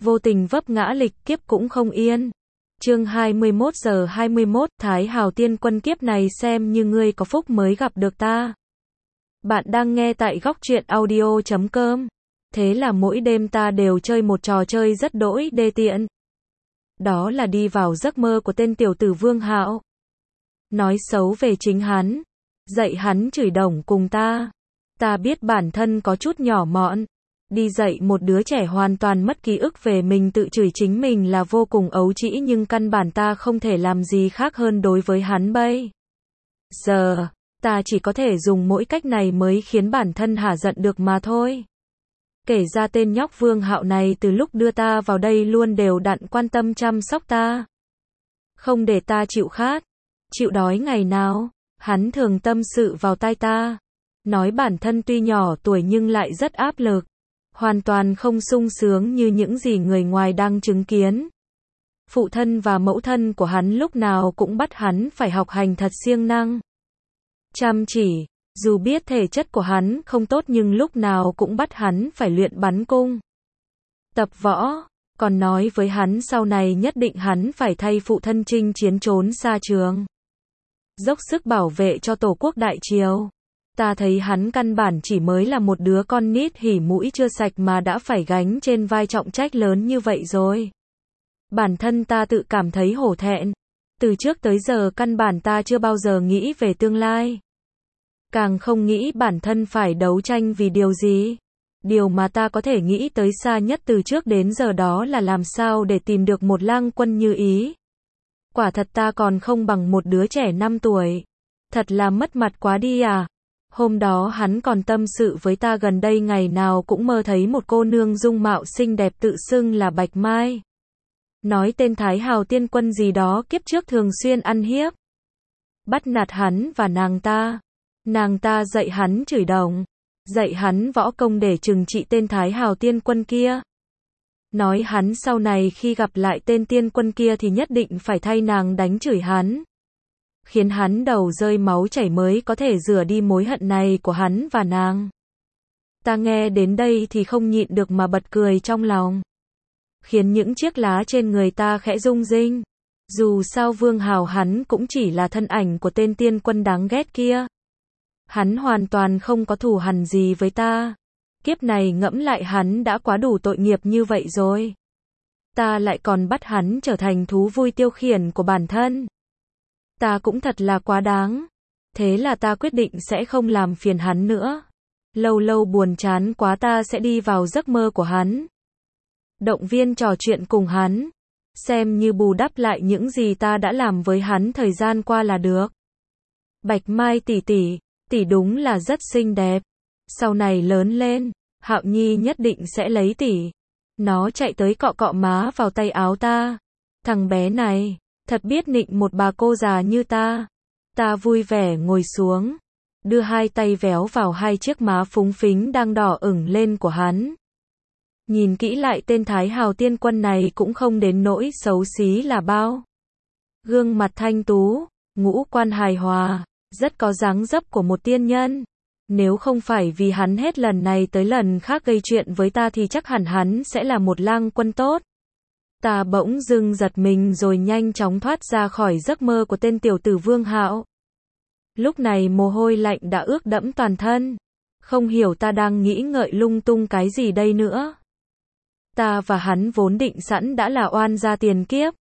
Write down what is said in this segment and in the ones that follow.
vô tình vấp ngã lịch kiếp cũng không yên. Chương 21 giờ 21, Thái Hào Tiên Quân kiếp này xem như ngươi có phúc mới gặp được ta. Bạn đang nghe tại góc truyện audio.com. Thế là mỗi đêm ta đều chơi một trò chơi rất đỗi đê tiện. Đó là đi vào giấc mơ của tên tiểu tử Vương Hạo. Nói xấu về chính hắn. Dạy hắn chửi đồng cùng ta. Ta biết bản thân có chút nhỏ mọn. Đi dạy một đứa trẻ hoàn toàn mất ký ức về mình tự chửi chính mình là vô cùng ấu trĩ, nhưng căn bản ta không thể làm gì khác hơn đối với hắn bây giờ. Ta chỉ có thể dùng mỗi cách này mới khiến bản thân hả giận được mà thôi. Kể ra tên nhóc Vương Hạo này từ lúc đưa ta vào đây luôn đều đặn quan tâm chăm sóc ta. Không để ta chịu khát, chịu đói ngày nào. Hắn thường tâm sự vào tai ta. Nói bản thân tuy nhỏ tuổi nhưng lại rất áp lực. Hoàn toàn không sung sướng như những gì người ngoài đang chứng kiến. Phụ thân và mẫu thân của hắn lúc nào cũng bắt hắn phải học hành thật siêng năng. Chăm chỉ, dù biết thể chất của hắn không tốt nhưng lúc nào cũng bắt hắn phải luyện bắn cung. Tập võ, còn nói với hắn sau này nhất định hắn phải thay phụ thân chinh chiến trốn xa trường. Dốc sức bảo vệ cho Tổ quốc Đại Triều. Ta thấy hắn căn bản chỉ mới là một đứa con nít hỉ mũi chưa sạch mà đã phải gánh trên vai trọng trách lớn như vậy rồi. Bản thân ta tự cảm thấy hổ thẹn. Từ trước tới giờ căn bản ta chưa bao giờ nghĩ về tương lai. Càng không nghĩ bản thân phải đấu tranh vì điều gì. Điều mà ta có thể nghĩ tới xa nhất từ trước đến giờ đó là làm sao để tìm được một lang quân như ý. Quả thật ta còn không bằng một đứa trẻ 5 tuổi. Thật là mất mặt quá đi à. Hôm đó hắn còn tâm sự với ta gần đây ngày nào cũng mơ thấy một cô nương dung mạo xinh đẹp tự xưng là Bạch Mai. Nói tên Thái Hào Tiên Quân gì đó kiếp trước thường xuyên ăn hiếp. Bắt nạt hắn và nàng ta. Nàng ta dạy hắn chửi đồng. Dạy hắn võ công để trừng trị tên Thái Hào Tiên Quân kia. Nói hắn sau này khi gặp lại tên tiên quân kia thì nhất định phải thay nàng đánh chửi hắn. Khiến hắn đầu rơi máu chảy mới có thể rửa đi mối hận này của hắn và nàng. Ta nghe đến đây thì không nhịn được mà bật cười trong lòng. Khiến những chiếc lá trên người ta khẽ rung rinh. Dù sao Vương Hào hắn cũng chỉ là thân ảnh của tên tiên quân đáng ghét kia. Hắn hoàn toàn không có thù hằn gì với ta. Kiếp này ngẫm lại hắn đã quá đủ tội nghiệp như vậy rồi. Ta lại còn bắt hắn trở thành thú vui tiêu khiển của bản thân. Ta cũng thật là quá đáng. Thế là ta quyết định sẽ không làm phiền hắn nữa. Lâu lâu buồn chán quá ta sẽ đi vào giấc mơ của hắn. Động viên trò chuyện cùng hắn. Xem như bù đắp lại những gì ta đã làm với hắn thời gian qua là được. Bạch Mai tỷ tỷ, tỷ đúng là rất xinh đẹp. Sau này lớn lên, Hạo Nhi nhất định sẽ lấy tỷ. Nó chạy tới cọ cọ má vào tay áo ta. Thằng bé này, thật biết nịnh một bà cô già như ta. Ta vui vẻ ngồi xuống, đưa hai tay véo vào hai chiếc má phúng phính đang đỏ ửng lên của hắn. Nhìn kỹ lại tên Thái Hào Tiên Quân này cũng không đến nỗi xấu xí là bao. Gương mặt thanh tú, ngũ quan hài hòa, rất có dáng dấp của một tiên nhân. Nếu không phải vì hắn hết lần này tới lần khác gây chuyện với ta thì chắc hẳn hắn sẽ là một lang quân tốt. Ta bỗng dưng giật mình rồi nhanh chóng thoát ra khỏi giấc mơ của tên tiểu tử Vương Hạo. Lúc này mồ hôi lạnh đã ướt đẫm toàn thân. Không hiểu ta đang nghĩ ngợi lung tung cái gì đây nữa. Ta và hắn vốn định sẵn đã là oan gia tiền kiếp.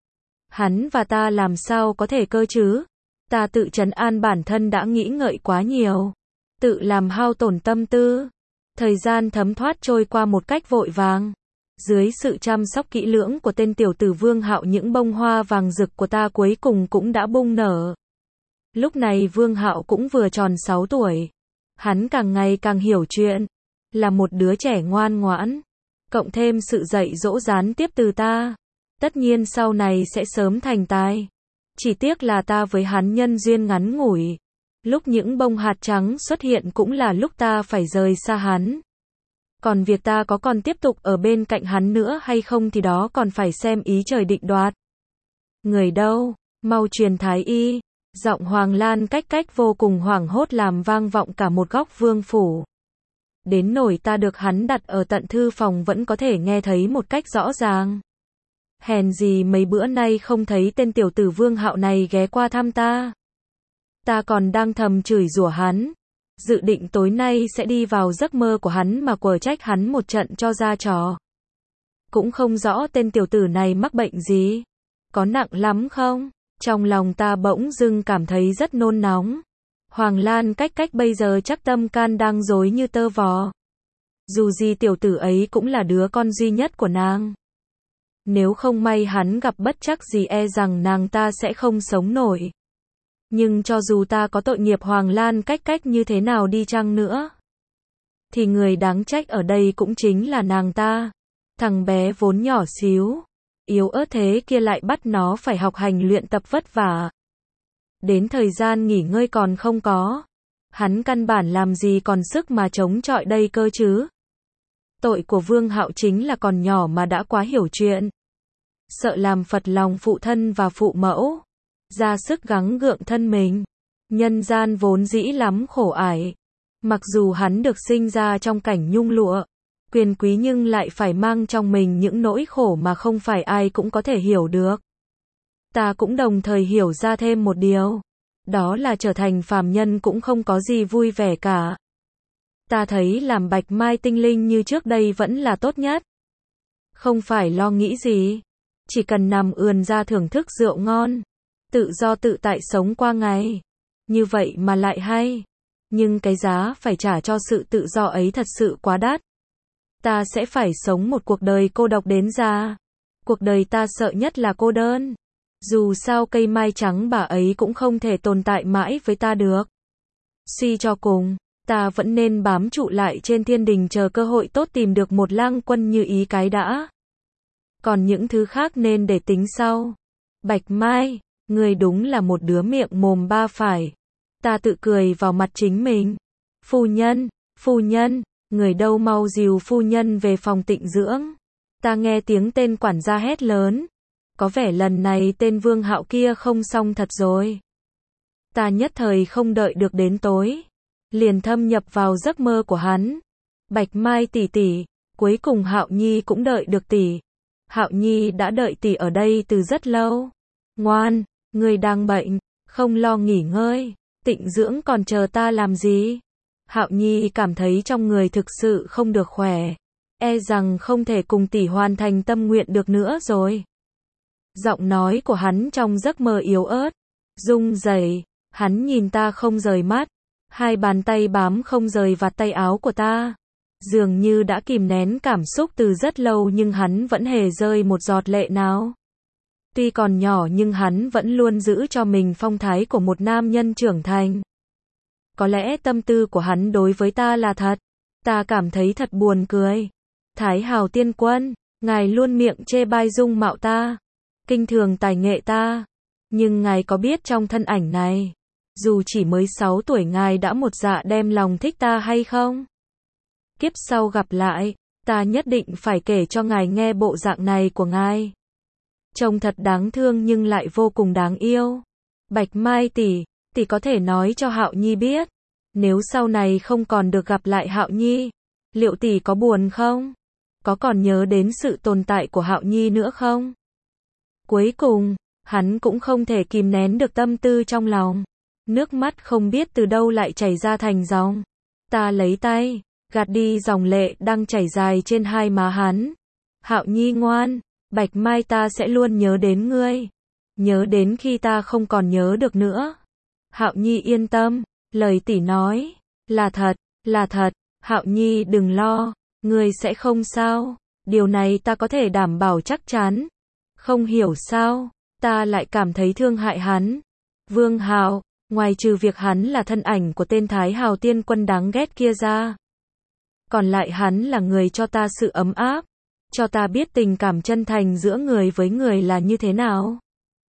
Hắn và ta làm sao có thể cơ chứ? Ta tự trấn an bản thân đã nghĩ ngợi quá nhiều. Tự làm hao tổn tâm tư. Thời gian thấm thoát trôi qua một cách vội vàng. Dưới sự chăm sóc kỹ lưỡng của tên tiểu tử Vương Hạo, những bông hoa vàng rực của ta cuối cùng cũng đã bung nở. Lúc này Vương Hạo cũng vừa tròn 6 tuổi. Hắn càng ngày càng hiểu chuyện. Là một đứa trẻ ngoan ngoãn. Cộng thêm sự dạy dỗ gián tiếp từ ta. Tất nhiên sau này sẽ sớm thành tài. Chỉ tiếc là ta với hắn nhân duyên ngắn ngủi. Lúc những bông hạt trắng xuất hiện cũng là lúc ta phải rời xa hắn. Còn việc ta có còn tiếp tục ở bên cạnh hắn nữa hay không thì đó còn phải xem ý trời định đoạt. Người đâu? Mau truyền thái y. Giọng Hoàng Lan cách cách vô cùng hoảng hốt làm vang vọng cả một góc vương phủ. đến nỗi ta được hắn đặt ở tận thư phòng vẫn có thể nghe thấy một cách rõ ràng. Hèn gì mấy bữa nay không thấy tên tiểu tử Vương Hạo này ghé qua thăm ta. Ta còn đang thầm chửi rủa hắn, dự định tối nay sẽ đi vào giấc mơ của hắn mà quở trách hắn một trận cho ra trò. Cũng không rõ tên tiểu tử này mắc bệnh gì, có nặng lắm không? Trong lòng ta bỗng dưng cảm thấy rất nôn nóng. Hoàng Lan cách bây giờ chắc tâm can đang rối như tơ vò. Dù gì tiểu tử ấy cũng là đứa con duy nhất của nàng. Nếu không may hắn gặp bất trắc gì e rằng nàng ta sẽ không sống nổi. Nhưng cho dù ta có tội nghiệp Hoàng Lan cách như thế nào đi chăng nữa, thì người đáng trách ở đây cũng chính là nàng ta. Thằng bé vốn nhỏ xíu, yếu ớt thế kia lại bắt nó phải học hành luyện tập vất vả. Đến thời gian nghỉ ngơi còn không có. Hắn căn bản làm gì còn sức mà chống chọi đây cơ chứ. Tội của Vương Hạo chính là còn nhỏ mà đã quá hiểu chuyện. Sợ làm phật lòng phụ thân và phụ mẫu. Ra sức gắng gượng thân mình. Nhân gian vốn dĩ lắm khổ ải. Mặc dù hắn được sinh ra trong cảnh nhung lụa, quyền quý nhưng lại phải mang trong mình những nỗi khổ mà không phải ai cũng có thể hiểu được. Ta cũng đồng thời hiểu ra thêm một điều. Đó là trở thành phàm nhân cũng không có gì vui vẻ cả. Ta thấy làm bạch mai tinh linh như trước đây vẫn là tốt nhất. Không phải lo nghĩ gì. Chỉ cần nằm ườn ra thưởng thức rượu ngon. Tự do tự tại sống qua ngày. Như vậy mà lại hay. Nhưng cái giá phải trả cho sự tự do ấy thật sự quá đắt. Ta sẽ phải sống một cuộc đời cô độc đến già. Cuộc đời ta sợ nhất là cô đơn. Dù sao cây mai trắng bà ấy cũng không thể tồn tại mãi với ta được. Suy cho cùng, ta vẫn nên bám trụ lại trên thiên đình chờ cơ hội tốt tìm được một lang quân như ý cái đã. Còn những thứ khác nên để tính sau. Bạch Mai, người đúng là một đứa miệng mồm ba phải. Ta tự cười vào mặt chính mình. Phu nhân, người đâu mau dìu phu nhân về phòng tịnh dưỡng. Ta nghe tiếng tên quản gia hét lớn. Có vẻ lần này tên Vương Hạo kia không xong thật rồi. Ta nhất thời không đợi được đến tối, liền thâm nhập vào giấc mơ của hắn. Bạch Mai tỷ tỷ, cuối cùng Hạo Nhi cũng đợi được tỷ. Hạo Nhi đã đợi tỷ ở đây từ rất lâu. Ngoan, người đang bệnh, không lo nghỉ ngơi, tịnh dưỡng còn chờ ta làm gì? Hạo Nhi cảm thấy trong người thực sự không được khỏe, e rằng không thể cùng tỷ hoàn thành tâm nguyện được nữa rồi. Giọng nói của hắn trong giấc mơ yếu ớt, rung rẩy, hắn nhìn ta không rời mắt, hai bàn tay bám không rời vạt tay áo của ta. Dường như đã kìm nén cảm xúc từ rất lâu nhưng hắn vẫn hề rơi một giọt lệ nào. Tuy còn nhỏ nhưng hắn vẫn luôn giữ cho mình phong thái của một nam nhân trưởng thành. Có lẽ tâm tư của hắn đối với ta là thật. Ta cảm thấy thật buồn cười. Thái Hào Tiên Quân, ngài luôn miệng chê bai dung mạo ta, kinh thường tài nghệ ta. Nhưng ngài có biết trong thân ảnh này, dù chỉ mới 6 tuổi ngài đã một dạ đem lòng thích ta hay không? Kiếp sau gặp lại, ta nhất định phải kể cho ngài nghe bộ dạng này của ngài. Trông thật đáng thương nhưng lại vô cùng đáng yêu. Bạch Mai tỷ, tỷ có thể nói cho Hạo Nhi biết, nếu sau này không còn được gặp lại Hạo Nhi, liệu tỷ có buồn không? Có còn nhớ đến sự tồn tại của Hạo Nhi nữa không? Cuối cùng, hắn cũng không thể kìm nén được tâm tư trong lòng. Nước mắt không biết từ đâu lại chảy ra thành dòng. Ta lấy tay, gạt đi dòng lệ đang chảy dài trên hai má hắn. Hạo Nhi ngoan, Bạch Mai ta sẽ luôn nhớ đến ngươi. Nhớ đến khi ta không còn nhớ được nữa. Hạo Nhi yên tâm, lời tỷ nói, là thật, Hạo Nhi đừng lo, ngươi sẽ không sao. Điều này ta có thể đảm bảo chắc chắn. Không hiểu sao, ta lại cảm thấy thương hại hắn. Vương Hạo, ngoài trừ việc hắn là thân ảnh của tên Thái Hào Tiên Quân đáng ghét kia ra, còn lại hắn là người cho ta sự ấm áp, cho ta biết tình cảm chân thành giữa người với người là như thế nào.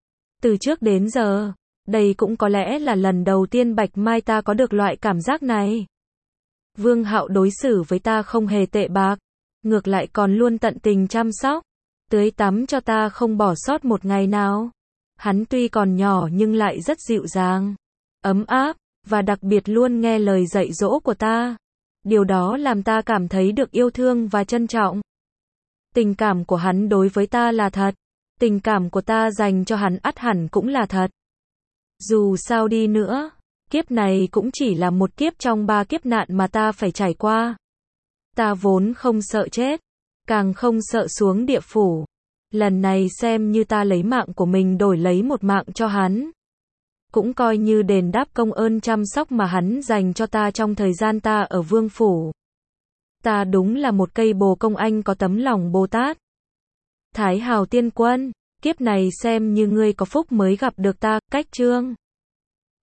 Từ trước đến giờ, đây cũng có lẽ là lần đầu tiên Bạch Mai ta có được loại cảm giác này. Vương Hạo đối xử với ta không hề tệ bạc, ngược lại còn luôn tận tình chăm sóc, tưới tắm cho ta không bỏ sót một ngày nào. Hắn tuy còn nhỏ nhưng lại rất dịu dàng, ấm áp, và đặc biệt luôn nghe lời dạy dỗ của ta. Điều đó làm ta cảm thấy được yêu thương và trân trọng. Tình cảm của hắn đối với ta là thật. Tình cảm của ta dành cho hắn ắt hẳn cũng là thật. Dù sao đi nữa, kiếp này cũng chỉ là một kiếp trong 3 kiếp nạn mà ta phải trải qua. Ta vốn không sợ chết, càng không sợ xuống địa phủ. Lần này xem như ta lấy mạng của mình đổi lấy một mạng cho hắn. Cũng coi như đền đáp công ơn chăm sóc mà hắn dành cho ta trong thời gian ta ở vương phủ. Ta đúng là một cây bồ công anh có tấm lòng Bồ Tát. Thái Hào Tiên Quân, kiếp này xem như ngươi có phúc mới gặp được ta, cách chương.